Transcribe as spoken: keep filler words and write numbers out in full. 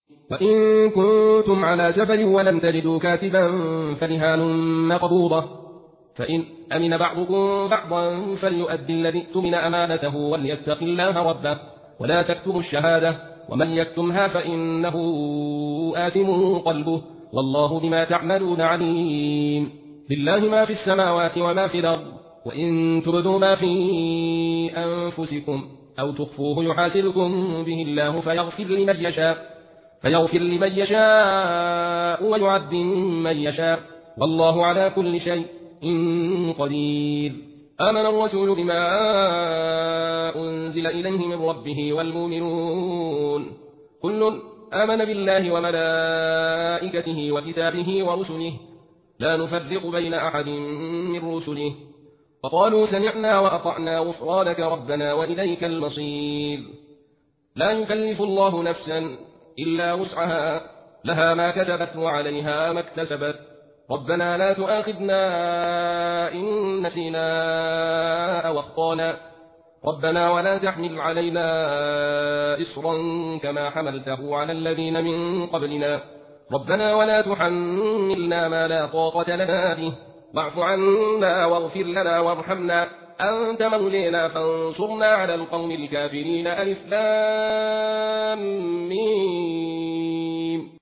وإن كنتم على سفر ولم تجدوا كاتبا فرهان مقبوضة، فإن أمن بعضكم بعضا فليؤدي الذي اؤتمن أمانته وليتق الله ربه ولا تكتموا الشهادة، ومن يكتمها فإنه آثم قلبه والله بما تعملون عليم. لله ما في السماوات وما في الأرض، وإن تبدوا ما في أنفسكم أو تخفوه يحاسبكم به الله فيغفر لمن يشاء فيغفر لمن يشاء ويعذب من يشاء، والله على كل شيء قدير. آمن الرسول بما أنزل إليه من ربه والمؤمنون كل آمن بالله وملائكته وكتابه ورسله لا نفرق بين أحد من رسله، وقالوا سمعنا وأطعنا غفرانك ربنا وإليك المصير. لا يكلف الله نفسا إلا وسعها، لها ما كسبت وعليها ما اكتسبت، ربنا لا تؤاخذنا إن نسينا أو أخطأنا، ربنا ولا تحمل علينا إصرا كما حملته على الذين من قبلنا، ربنا ولا تحملنا ما لا طاقة لنا به، واعف عنا واغفر لنا وارحمنا أنت مولينا فانصرنا على القوم الكافرين. ألف لام ميم.